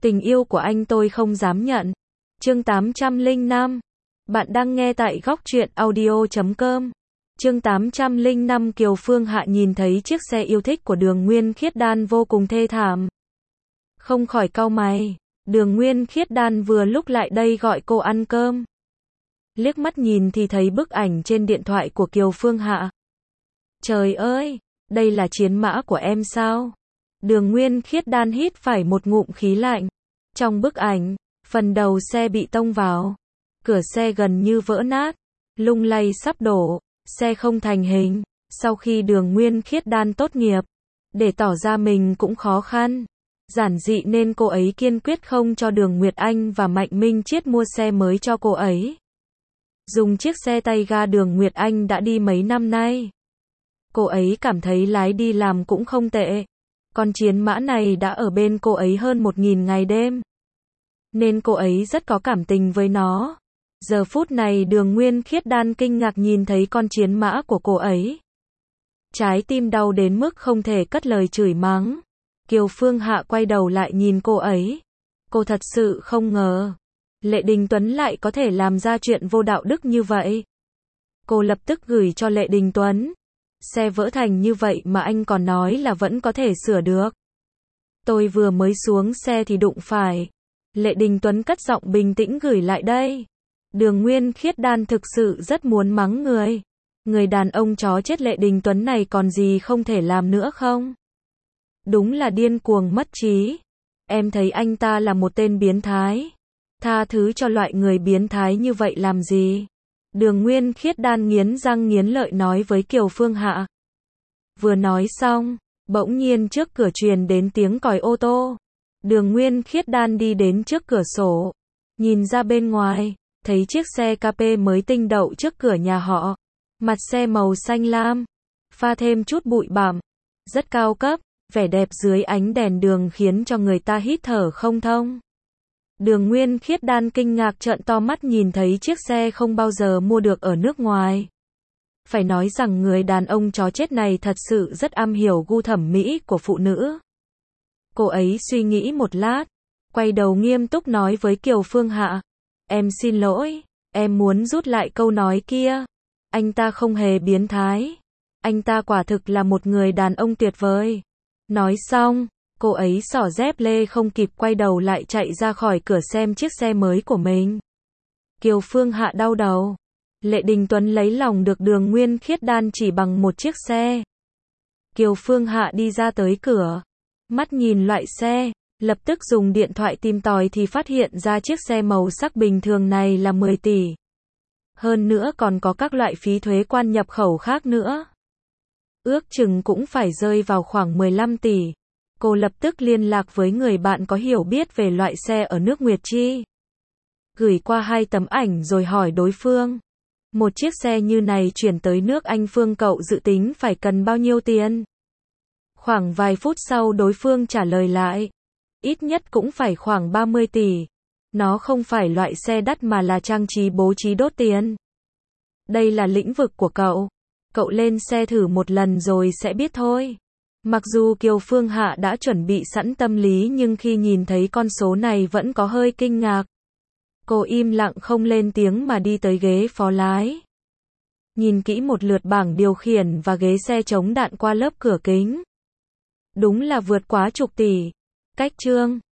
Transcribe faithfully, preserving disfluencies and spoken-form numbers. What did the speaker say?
Tình yêu của anh tôi không dám nhận. Chương tám trăm lẻ năm. Bạn đang nghe tại góc truyện audio chấm com. Chương tám trăm lẻ năm. Kiều Phương Hạ nhìn thấy chiếc xe yêu thích của Đường Nguyên Khiết Đan vô cùng thê thảm. Không khỏi cau mày. Đường Nguyên Khiết Đan vừa lúc lại đây gọi cô ăn cơm. Liếc mắt nhìn thì thấy bức ảnh trên điện thoại của Kiều Phương Hạ. Trời ơi, đây là chiến mã của em sao? Đường Nguyên Khiết Đan hít phải một ngụm khí lạnh. Trong bức ảnh, phần đầu xe bị tông vào. Cửa xe gần như vỡ nát, lung lay sắp đổ, xe không thành hình. Sau khi Đường Nguyên Khiết Đan tốt nghiệp, để tỏ ra mình cũng khó khăn, giản dị nên cô ấy kiên quyết không cho Đường Nguyệt Anh và Mạnh Minh Chiết mua xe mới cho cô ấy. Dùng chiếc xe tay ga Đường Nguyệt Anh đã đi mấy năm nay. Cô ấy cảm thấy lái đi làm cũng không tệ. Con chiến mã này đã ở bên cô ấy hơn một nghìn ngày đêm. Nên cô ấy rất có cảm tình với nó. Giờ phút này Đường Nguyên Khiết Đan kinh ngạc nhìn thấy con chiến mã của cô ấy. Trái tim đau đến mức không thể cất lời chửi mắng. Kiều Phương Hạ quay đầu lại nhìn cô ấy. Cô thật sự không ngờ. Lệ Đình Tuấn lại có thể làm ra chuyện vô đạo đức như vậy. Cô lập tức gửi cho Lệ Đình Tuấn. Xe vỡ thành như vậy mà anh còn nói là vẫn có thể sửa được. Tôi vừa mới xuống xe thì đụng phải. Lệ Đình Tuấn cất giọng bình tĩnh gửi lại đây. Đường Nguyên Khiết Đan thực sự rất muốn mắng người. Người đàn ông chó chết Lệ Đình Tuấn này còn gì không thể làm nữa không? Đúng là điên cuồng mất trí. Em thấy anh ta là một tên biến thái. Tha thứ cho loại người biến thái như vậy làm gì? Đường Nguyên Khiết Đan nghiến răng nghiến lợi nói với Kiều Phương Hạ. Vừa nói xong, bỗng nhiên trước cửa truyền đến tiếng còi ô tô. Đường Nguyên Khiết Đan đi đến trước cửa sổ, nhìn ra bên ngoài, thấy chiếc xe ca pê mới tinh đậu trước cửa nhà họ. Mặt xe màu xanh lam, pha thêm chút bụi bặm, rất cao cấp, vẻ đẹp dưới ánh đèn đường khiến cho người ta hít thở không thông. Đường Nguyên Khiết Đan kinh ngạc trợn to mắt nhìn thấy chiếc xe không bao giờ mua được ở nước ngoài. Phải nói rằng người đàn ông chó chết này thật sự rất am hiểu gu thẩm mỹ của phụ nữ. Cô ấy suy nghĩ một lát, quay đầu nghiêm túc nói với Kiều Phương Hạ. Em xin lỗi, em muốn rút lại câu nói kia. Anh ta không hề biến thái. Anh ta quả thực là một người đàn ông tuyệt vời. Nói xong, cô ấy xỏ dép lê không kịp quay đầu lại chạy ra khỏi cửa xem chiếc xe mới của mình. Kiều Phương Hạ đau đầu. Lệ Đình Tuấn lấy lòng được Đường Nguyên Khiết Đan chỉ bằng một chiếc xe. Kiều Phương Hạ đi ra tới cửa. Mắt nhìn loại xe, lập tức dùng điện thoại tìm tòi thì phát hiện ra chiếc xe màu sắc bình thường này là mười tỷ. Hơn nữa còn có các loại phí thuế quan nhập khẩu khác nữa. Ước chừng cũng phải rơi vào khoảng mười lăm tỷ. Cô lập tức liên lạc với người bạn có hiểu biết về loại xe ở nước Nguyệt Chi. Gửi qua hai tấm ảnh rồi hỏi đối phương. Một chiếc xe như này chuyển tới nước Anh Phương cậu dự tính phải cần bao nhiêu tiền? Khoảng vài phút sau đối phương trả lời lại. Ít nhất cũng phải khoảng ba mươi tỷ. Nó không phải loại xe đắt mà là trang trí bố trí đốt tiền. Đây là lĩnh vực của cậu. Cậu lên xe thử một lần rồi sẽ biết thôi. Mặc dù Kiều Phương Hạ đã chuẩn bị sẵn tâm lý nhưng khi nhìn thấy con số này vẫn có hơi kinh ngạc. Cô im lặng không lên tiếng mà đi tới ghế phó lái. Nhìn kỹ một lượt bảng điều khiển và ghế xe chống đạn qua lớp cửa kính. Đúng là vượt quá chục tỷ. Cách chương